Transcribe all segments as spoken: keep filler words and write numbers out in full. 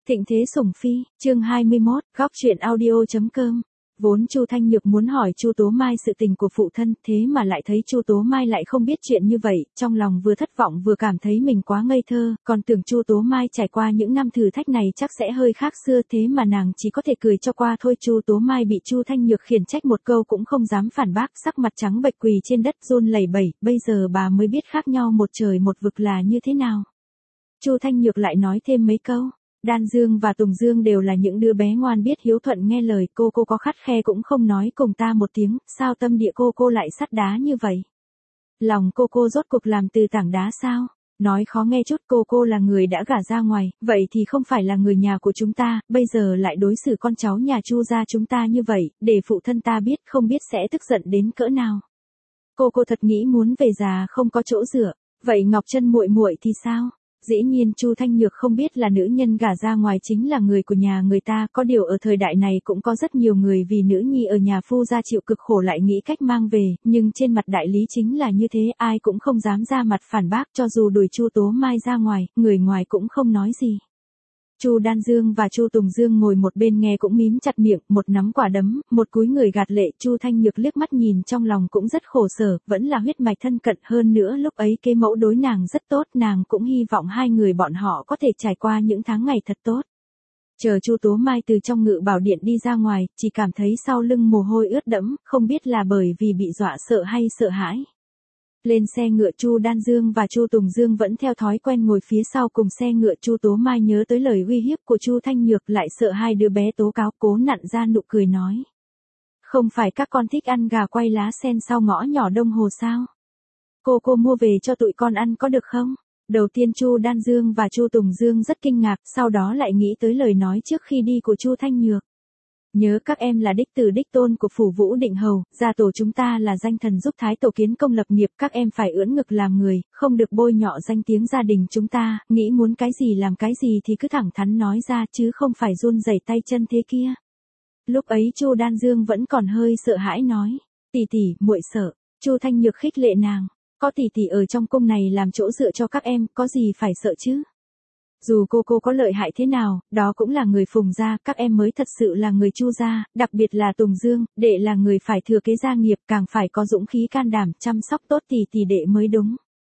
Thịnh thế sủng phi, chương hai mươi mốt, góc truyện audio.com. Vốn Chu Thanh Nhược muốn hỏi Chu Tố Mai sự tình của phụ thân, thế mà lại thấy Chu Tố Mai lại không biết chuyện như vậy, trong lòng vừa thất vọng vừa cảm thấy mình quá ngây thơ, còn tưởng Chu Tố Mai trải qua những năm thử thách này chắc sẽ hơi khác xưa, thế mà nàng chỉ có thể cười cho qua thôi. Chu Tố Mai bị Chu Thanh Nhược khiển trách một câu cũng không dám phản bác, sắc mặt trắng bệch quỳ trên đất run lẩy bẩy, bây giờ bà mới biết khác nhau một trời một vực là như thế nào. Chu Thanh Nhược lại nói thêm mấy câu. Đan Dương và Tùng Dương đều là những đứa bé ngoan biết hiếu thuận nghe lời, cô cô có khắt khe cũng không nói cùng ta một tiếng, sao tâm địa cô cô lại sắt đá như vậy? Lòng cô cô rốt cuộc làm từ tảng đá sao? Nói khó nghe chút, cô cô là người đã gả ra ngoài, vậy thì không phải là người nhà của chúng ta, bây giờ lại đối xử con cháu nhà Chu gia chúng ta như vậy, để phụ thân ta biết không biết sẽ tức giận đến cỡ nào. Cô cô thật nghĩ muốn về già không có chỗ dựa, vậy Ngọc Trân muội muội thì sao? Dĩ nhiên Chu Thanh Nhược không biết là nữ nhân gả ra ngoài chính là người của nhà người ta, có điều ở thời đại này cũng có rất nhiều người vì nữ nhi ở nhà phu gia chịu cực khổ lại nghĩ cách mang về, nhưng trên mặt đại lý chính là như thế, ai cũng không dám ra mặt phản bác, cho dù đuổi Chu Tố Mai ra ngoài, người ngoài cũng không nói gì. Chu Đan Dương và Chu Tùng Dương ngồi một bên nghe cũng mím chặt miệng, một nắm quả đấm, một cúi người gạt lệ. Chu Thanh Nhược liếc mắt nhìn trong lòng cũng rất khổ sở, vẫn là huyết mạch thân cận, hơn nữa lúc ấy kế mẫu đối nàng rất tốt, nàng cũng hy vọng hai người bọn họ có thể trải qua những tháng ngày thật tốt. Chờ Chu Tố Mai từ trong Ngự Bảo Điện đi ra ngoài, chỉ cảm thấy sau lưng mồ hôi ướt đẫm, không biết là bởi vì bị dọa sợ hay sợ hãi. Lên xe ngựa, Chu Đan Dương và Chu Tùng Dương vẫn theo thói quen ngồi phía sau cùng xe ngựa. Chu Tố Mai nhớ tới lời uy hiếp của Chu Thanh Nhược, lại sợ hai đứa bé tố cáo, cố nặn ra nụ cười nói: "Không phải các con thích ăn gà quay lá sen sau ngõ nhỏ Đông Hồ sao? Cô cô mua về cho tụi con ăn có được không?" Đầu tiên Chu Đan Dương và Chu Tùng Dương rất kinh ngạc, sau đó lại nghĩ tới lời nói trước khi đi của Chu Thanh Nhược. Nhớ các em là đích tử đích tôn của phủ Vũ Định Hầu, gia tổ chúng ta là danh thần giúp Thái tổ kiến công lập nghiệp, các em phải ưỡn ngực làm người, không được bôi nhọ danh tiếng gia đình chúng ta, nghĩ muốn cái gì làm cái gì thì cứ thẳng thắn nói ra chứ không phải run rẩy tay chân thế kia. Lúc ấy Chu Đan Dương vẫn còn hơi sợ hãi nói: "Tỷ tỷ, muội sợ." Chu Thanh Nhược khích lệ nàng: "Có tỷ tỷ ở trong cung này làm chỗ dựa cho các em, có gì phải sợ chứ? Dù cô cô có lợi hại thế nào, đó cũng là người Phùng gia, các em mới thật sự là người Chu gia, đặc biệt là Tùng Dương, đệ là người phải thừa kế gia nghiệp, càng phải có dũng khí can đảm, chăm sóc tốt tỷ tỷ đệ mới đúng."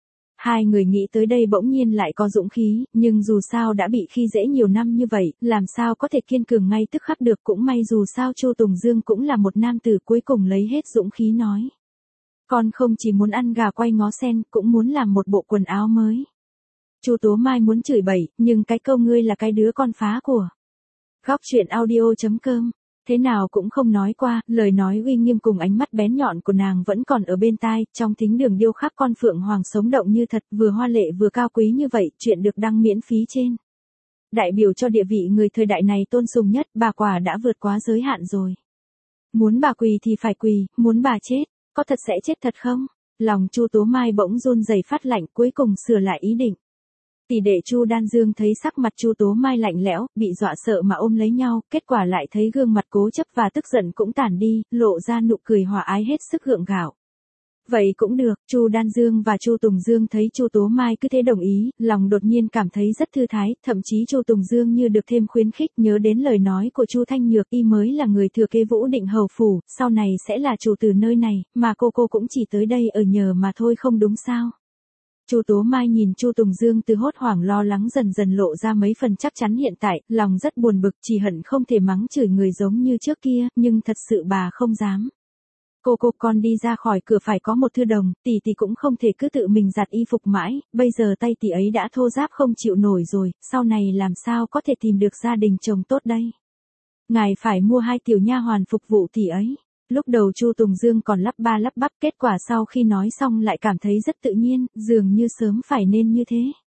Hai người nghĩ tới đây bỗng nhiên lại có dũng khí, nhưng dù sao đã bị khi dễ nhiều năm như vậy, làm sao có thể kiên cường ngay tức khắc được, cũng may dù sao Chu Tùng Dương cũng là một nam tử, cuối cùng lấy hết dũng khí nói: "Con không chỉ muốn ăn gà quay ngó sen, cũng muốn làm một bộ quần áo mới." Chu Tố Mai muốn chửi bậy, nhưng cái câu ngươi là cái đứa con phá của. Góc truyện audio.com, thế nào cũng không nói qua, lời nói uy nghiêm cùng ánh mắt bén nhọn của nàng vẫn còn ở bên tai, trong thính đường điêu khắc con phượng hoàng sống động như thật, vừa hoa lệ vừa cao quý như vậy, chuyện được đăng miễn phí trên. Đại biểu cho địa vị người thời đại này tôn sùng nhất, bà quả đã vượt quá giới hạn rồi. Muốn bà quỳ thì phải quỳ, muốn bà chết, có thật sẽ chết thật không? Lòng Chu Tố Mai bỗng run rẩy phát lạnh, cuối cùng sửa lại ý định. Tỷ đệ Chu Đan Dương thấy sắc mặt Chu Tố Mai lạnh lẽo, bị dọa sợ mà ôm lấy nhau, kết quả lại thấy gương mặt cố chấp và tức giận cũng tản đi, lộ ra nụ cười hòa ái hết sức gượng gạo. Vậy cũng được, Chu Đan Dương và Chu Tùng Dương thấy Chu Tố Mai cứ thế đồng ý, lòng đột nhiên cảm thấy rất thư thái, thậm chí Chu Tùng Dương như được thêm khuyến khích, nhớ đến lời nói của Chu Thanh Nhược, y mới là người thừa kế Vũ Định Hầu phủ, sau này sẽ là chủ từ nơi này, mà cô cô cũng chỉ tới đây ở nhờ mà thôi, không đúng sao? Chu Tố Mai nhìn Chu Tùng Dương từ hốt hoảng lo lắng dần dần lộ ra mấy phần chắc chắn hiện tại, lòng rất buồn bực, chỉ hận không thể mắng chửi người giống như trước kia, nhưng thật sự bà không dám. Cô cô con đi ra khỏi cửa phải có một thư đồng, tỷ tỷ cũng không thể cứ tự mình giặt y phục mãi, bây giờ tay tỷ ấy đã thô ráp không chịu nổi rồi, sau này làm sao có thể tìm được gia đình chồng tốt đây? Ngài phải mua hai tiểu nha hoàn phục vụ tỷ ấy. Lúc đầu Chu Tùng Dương còn lắp ba lắp bắp, kết quả sau khi nói xong lại cảm thấy rất tự nhiên, dường như sớm phải nên như thế.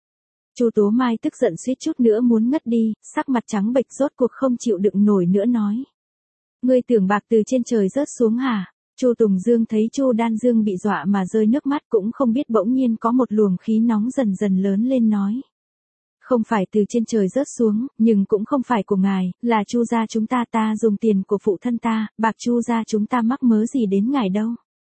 Chu Tố Mai tức giận suýt chút nữa muốn ngất đi, sắc mặt trắng bệch rốt cuộc không chịu đựng nổi nữa nói: "Ngươi tưởng bạc từ trên trời rớt xuống hả?" Chu Tùng Dương thấy Chu Đan Dương bị dọa mà rơi nước mắt, cũng không biết bỗng nhiên có một luồng khí nóng dần dần lớn lên nói: "Không phải từ trên trời rớt xuống, nhưng cũng không phải của ngài, là Chu gia chúng ta, ta dùng tiền của phụ thân ta, bạc Chu gia chúng ta mắc mớ gì đến ngài đâu."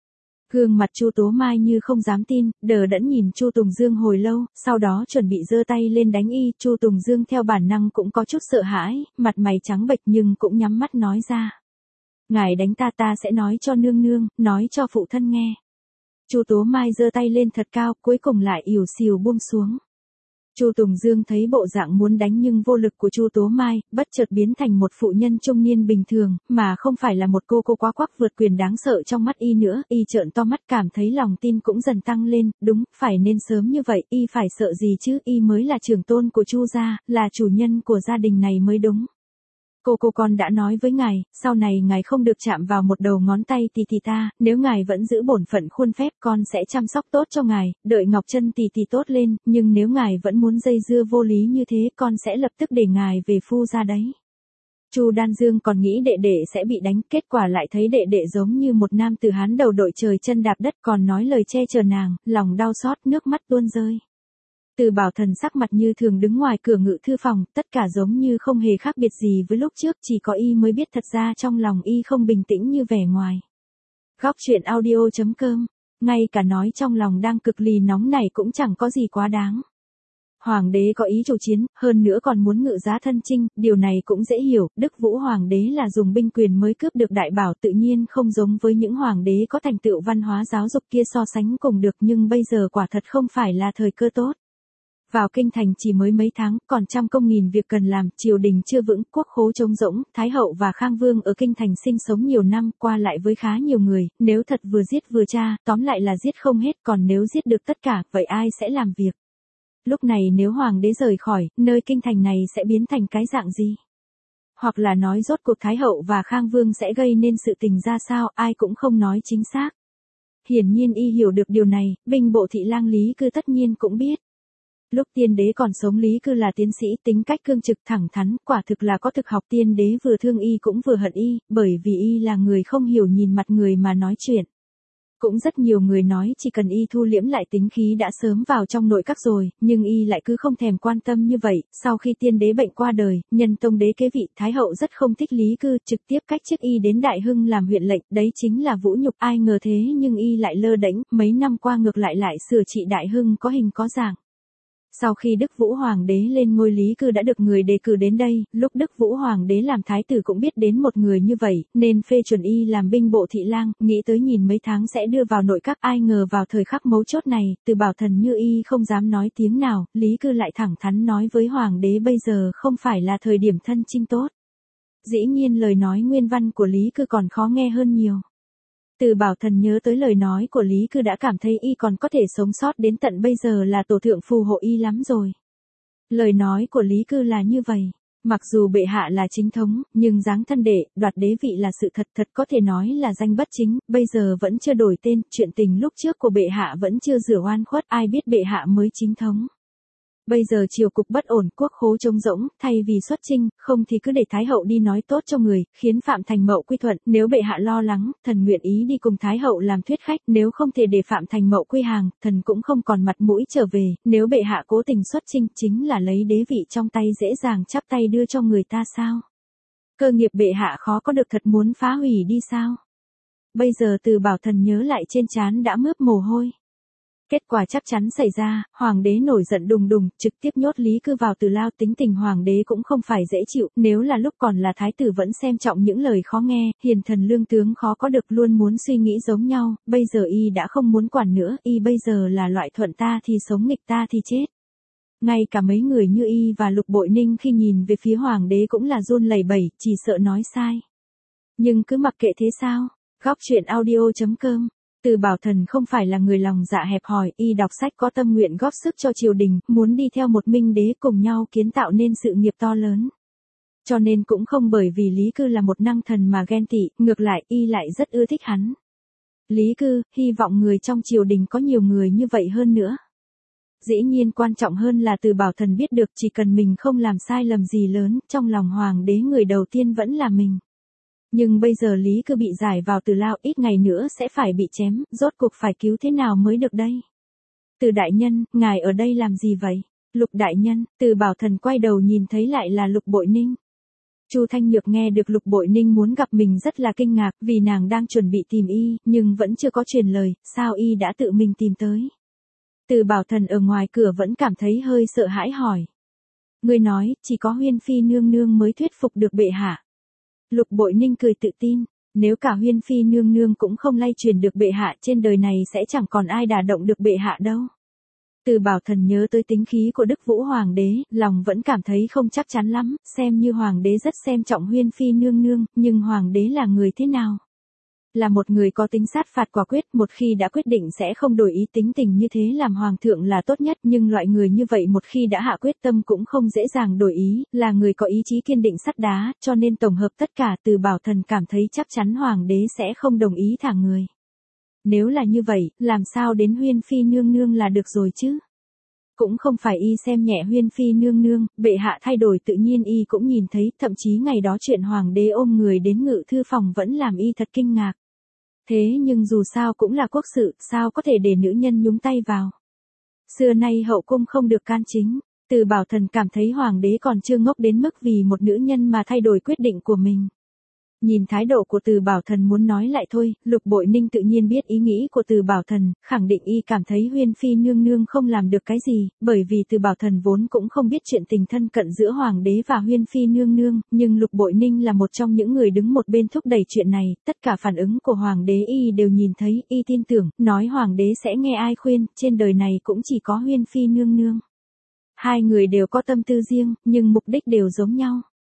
Gương mặt Chu Tố Mai như không dám tin, đờ đẫn nhìn Chu Tùng Dương hồi lâu, sau đó chuẩn bị giơ tay lên đánh y, Chu Tùng Dương theo bản năng cũng có chút sợ hãi, mặt mày trắng bệch nhưng cũng nhắm mắt nói ra. Ngài đánh ta ta sẽ nói cho nương nương, nói cho phụ thân nghe. Chu Tố Mai giơ tay lên thật cao, cuối cùng lại ỉu xìu buông xuống. Chu Tùng Dương thấy bộ dạng muốn đánh nhưng vô lực của Chu Tố Mai, bất chợt biến thành một phụ nhân trung niên bình thường, mà không phải là một cô cô quá quắc vượt quyền đáng sợ trong mắt y nữa, y trợn to mắt cảm thấy lòng tin cũng dần tăng lên, đúng, phải nên sớm như vậy, y phải sợ gì chứ, y mới là trưởng tôn của Chu gia, là chủ nhân của gia đình này mới đúng. Cô cô con đã nói với ngài, sau này ngài không được chạm vào một đầu ngón tay tỷ tỷ ta, nếu ngài vẫn giữ bổn phận khuôn phép con sẽ chăm sóc tốt cho ngài, đợi Ngọc Chân tỷ tỷ tốt lên, nhưng nếu ngài vẫn muốn dây dưa vô lý như thế con sẽ lập tức để ngài về phu ra đấy. Chu Đan Dương còn nghĩ đệ đệ sẽ bị đánh, kết quả lại thấy đệ đệ giống như một nam tử Hán đầu đội trời chân đạp đất còn nói lời che chở nàng, lòng đau xót nước mắt tuôn rơi. Từ Bảo Thần sắc mặt như thường đứng ngoài cửa ngự thư phòng, tất cả giống như không hề khác biệt gì với lúc trước, chỉ có y mới biết thật ra trong lòng y không bình tĩnh như vẻ ngoài. Góc truyện audio chấm com, ngay cả nói trong lòng đang cực lì nóng này cũng chẳng có gì quá đáng. Hoàng đế có ý chủ chiến, hơn nữa còn muốn ngự giá thân chinh, điều này cũng dễ hiểu, Đức Vũ Hoàng đế là dùng binh quyền mới cướp được đại bảo tự nhiên không giống với những hoàng đế có thành tựu văn hóa giáo dục kia so sánh cùng được nhưng bây giờ quả thật không phải là thời cơ tốt. Vào kinh thành chỉ mới mấy tháng, còn trăm công nghìn việc cần làm, triều đình chưa vững, quốc khố trống rỗng, Thái hậu và Khang Vương ở kinh thành sinh sống nhiều năm, qua lại với khá nhiều người, nếu thật vừa giết vừa tra, tóm lại là giết không hết, còn nếu giết được tất cả, vậy ai sẽ làm việc? Lúc này nếu hoàng đế rời khỏi, nơi kinh thành này sẽ biến thành cái dạng gì? Hoặc là nói rốt cuộc Thái hậu và Khang Vương sẽ gây nên sự tình ra sao, ai cũng không nói chính xác. Hiển nhiên y hiểu được điều này, binh bộ thị lang Lý Cư tất nhiên cũng biết. Lúc tiên đế còn sống Lý Cư là tiến sĩ, tính cách cương trực thẳng thắn, quả thực là có thực học, tiên đế vừa thương y cũng vừa hận y, bởi vì y là người không hiểu nhìn mặt người mà nói chuyện. Cũng rất nhiều người nói chỉ cần y thu liễm lại tính khí đã sớm vào trong nội các rồi, nhưng y lại cứ không thèm quan tâm như vậy, sau khi tiên đế bệnh qua đời, nhân tông đế kế vị, Thái hậu rất không thích Lý Cư, trực tiếp cách chức y đến Đại Hưng làm huyện lệnh, đấy chính là vũ nhục, ai ngờ thế nhưng y lại lơ đễnh, mấy năm qua ngược lại lại sửa trị Đại Hưng có hình có dạng. Sau khi Đức Vũ Hoàng đế lên ngôi Lý Cư đã được người đề cử đến đây, lúc Đức Vũ Hoàng đế làm thái tử cũng biết đến một người như vậy, nên phê chuẩn y làm binh bộ thị lang, nghĩ tới nhìn mấy tháng sẽ đưa vào nội các, ai ngờ vào thời khắc mấu chốt này, Từ Bảo Thần như y không dám nói tiếng nào, Lý Cư lại thẳng thắn nói với Hoàng đế bây giờ không phải là thời điểm thân chinh tốt. Dĩ nhiên lời nói nguyên văn của Lý Cư còn khó nghe hơn nhiều. Từ Bảo Thần nhớ tới lời nói của Lý Cư đã cảm thấy y còn có thể sống sót đến tận bây giờ là tổ thượng phù hộ y lắm rồi. Lời nói của Lý Cư là như vậy, mặc dù bệ hạ là chính thống, nhưng giáng thân đệ, đoạt đế vị là sự thật, thật có thể nói là danh bất chính, bây giờ vẫn chưa đổi tên, chuyện tình lúc trước của bệ hạ vẫn chưa rửa oan khuất, ai biết bệ hạ mới chính thống. Bây giờ triều cục bất ổn, quốc khố trống rỗng, thay vì xuất chinh, không thì cứ để Thái hậu đi nói tốt cho người, khiến Phạm Thành Mậu quy thuận, nếu bệ hạ lo lắng, thần nguyện ý đi cùng Thái hậu làm thuyết khách, nếu không thể để Phạm Thành Mậu quy hàng, thần cũng không còn mặt mũi trở về, nếu bệ hạ cố tình xuất chinh, chính là lấy đế vị trong tay dễ dàng chắp tay đưa cho người ta sao? Cơ nghiệp bệ hạ khó có được thật muốn phá hủy đi sao? Bây giờ Từ Bảo Thần nhớ lại trên trán đã mướp mồ hôi. Kết quả chắc chắn xảy ra, hoàng đế nổi giận đùng đùng, trực tiếp nhốt Lý Cư vào tử lao, tính tình hoàng đế cũng không phải dễ chịu, nếu là lúc còn là thái tử vẫn xem trọng những lời khó nghe, hiền thần lương tướng khó có được luôn muốn suy nghĩ giống nhau, bây giờ y đã không muốn quản nữa, y bây giờ là loại thuận ta thì sống nghịch ta thì chết. Ngay cả mấy người như y và Lục Bội Ninh khi nhìn về phía hoàng đế cũng là run lẩy bẩy, chỉ sợ nói sai. Nhưng cứ mặc kệ thế sao? Góc truyện audio chấm com. Từ Bảo Thần không phải là người lòng dạ hẹp hòi, y đọc sách có tâm nguyện góp sức cho triều đình, muốn đi theo một minh đế cùng nhau kiến tạo nên sự nghiệp to lớn. Cho nên cũng không bởi vì Lý Cư là một năng thần mà ghen tị, ngược lại y lại rất ưa thích hắn. Lý Cư, hy vọng người trong triều đình có nhiều người như vậy hơn nữa. Dĩ nhiên quan trọng hơn là Từ Bảo Thần biết được chỉ cần mình không làm sai lầm gì lớn, trong lòng hoàng đế người đầu tiên vẫn là mình. Nhưng bây giờ Lý Cư bị giải vào tử lao, ít ngày nữa sẽ phải bị chém, rốt cuộc phải cứu thế nào mới được đây? Từ đại nhân, ngài ở đây làm gì vậy? Lục đại nhân, Từ Bảo Thần quay đầu nhìn thấy lại là Lục Bội Ninh. Chu Thanh Nhược nghe được Lục Bội Ninh muốn gặp mình rất là kinh ngạc, vì nàng đang chuẩn bị tìm y, nhưng vẫn chưa có truyền lời, sao y đã tự mình tìm tới. Từ Bảo Thần ở ngoài cửa vẫn cảm thấy hơi sợ hãi hỏi. Ngươi nói, chỉ có Huyên Phi nương nương mới thuyết phục được bệ hạ. Lục Bội Ninh cười tự tin, nếu cả Huyên Phi nương nương cũng không lay truyền được bệ hạ, trên đời này sẽ chẳng còn ai đả động được bệ hạ đâu. Từ Bảo Thần nhớ tới tính khí của Đức Vũ Hoàng đế, lòng vẫn cảm thấy không chắc chắn lắm, xem như Hoàng đế rất xem trọng Huyên Phi nương nương, nhưng Hoàng đế là người thế nào? Là một người có tính sát phạt quả quyết, một khi đã quyết định sẽ không đổi ý, tính tình như thế làm Hoàng thượng là tốt nhất, nhưng loại người như vậy một khi đã hạ quyết tâm cũng không dễ dàng đổi ý, là người có ý chí kiên định sắt đá, cho nên tổng hợp tất cả Từ Bảo Thần cảm thấy chắc chắn Hoàng đế sẽ không đồng ý thả người. Nếu là như vậy, làm sao đến Huyên Phi nương nương là được rồi chứ? Cũng không phải y xem nhẹ Huyên Phi nương nương, bệ hạ thay đổi tự nhiên y cũng nhìn thấy, thậm chí ngày đó chuyện Hoàng đế ôm người đến ngự thư phòng vẫn làm y thật kinh ngạc. Thế nhưng dù sao cũng là quốc sự, sao có thể để nữ nhân nhúng tay vào. Xưa nay hậu cung không được can chính, Từ Bảo Thần cảm thấy Hoàng đế còn chưa ngốc đến mức vì một nữ nhân mà thay đổi quyết định của mình. Nhìn thái độ của Từ Bảo Thần muốn nói lại thôi, Lục Bội Ninh tự nhiên biết ý nghĩ của Từ Bảo Thần, khẳng định y cảm thấy Huyên Phi nương nương không làm được cái gì, bởi vì Từ Bảo Thần vốn cũng không biết chuyện tình thân cận giữa Hoàng đế và Huyên Phi nương nương, nhưng Lục Bội Ninh là một trong những người đứng một bên thúc đẩy chuyện này, tất cả phản ứng của Hoàng đế y đều nhìn thấy, y tin tưởng, nói Hoàng đế sẽ nghe ai khuyên, trên đời này cũng chỉ có Huyên Phi nương nương. Hai người đều có tâm tư riêng, nhưng mục đích đều giống nhau.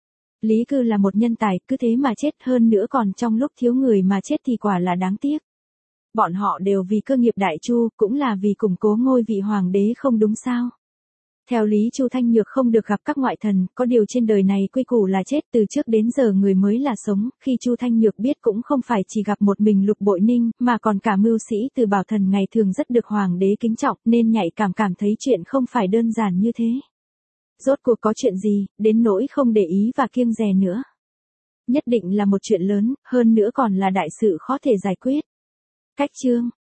Lý Cư là một nhân tài, cứ thế mà chết, hơn nữa còn trong lúc thiếu người mà chết thì quả là đáng tiếc. Bọn họ đều vì cơ nghiệp đại chu, cũng là vì củng cố ngôi vị hoàng đế không đúng sao. Theo lý Chu Thanh Nhược không được gặp các ngoại thần, có điều trên đời này quy củ là chết, từ trước đến giờ người mới là sống, khi Chu Thanh Nhược biết cũng không phải chỉ gặp một mình Lục Bội Ninh, mà còn cả mưu sĩ Từ Bảo Thần ngày thường rất được hoàng đế kính trọng, nên nhạy cảm cảm thấy chuyện không phải đơn giản như thế. Rốt cuộc có chuyện gì, đến nỗi không để ý và kiêng dè nữa. Nhất định là một chuyện lớn, hơn nữa còn là đại sự khó thể giải quyết. Cách chương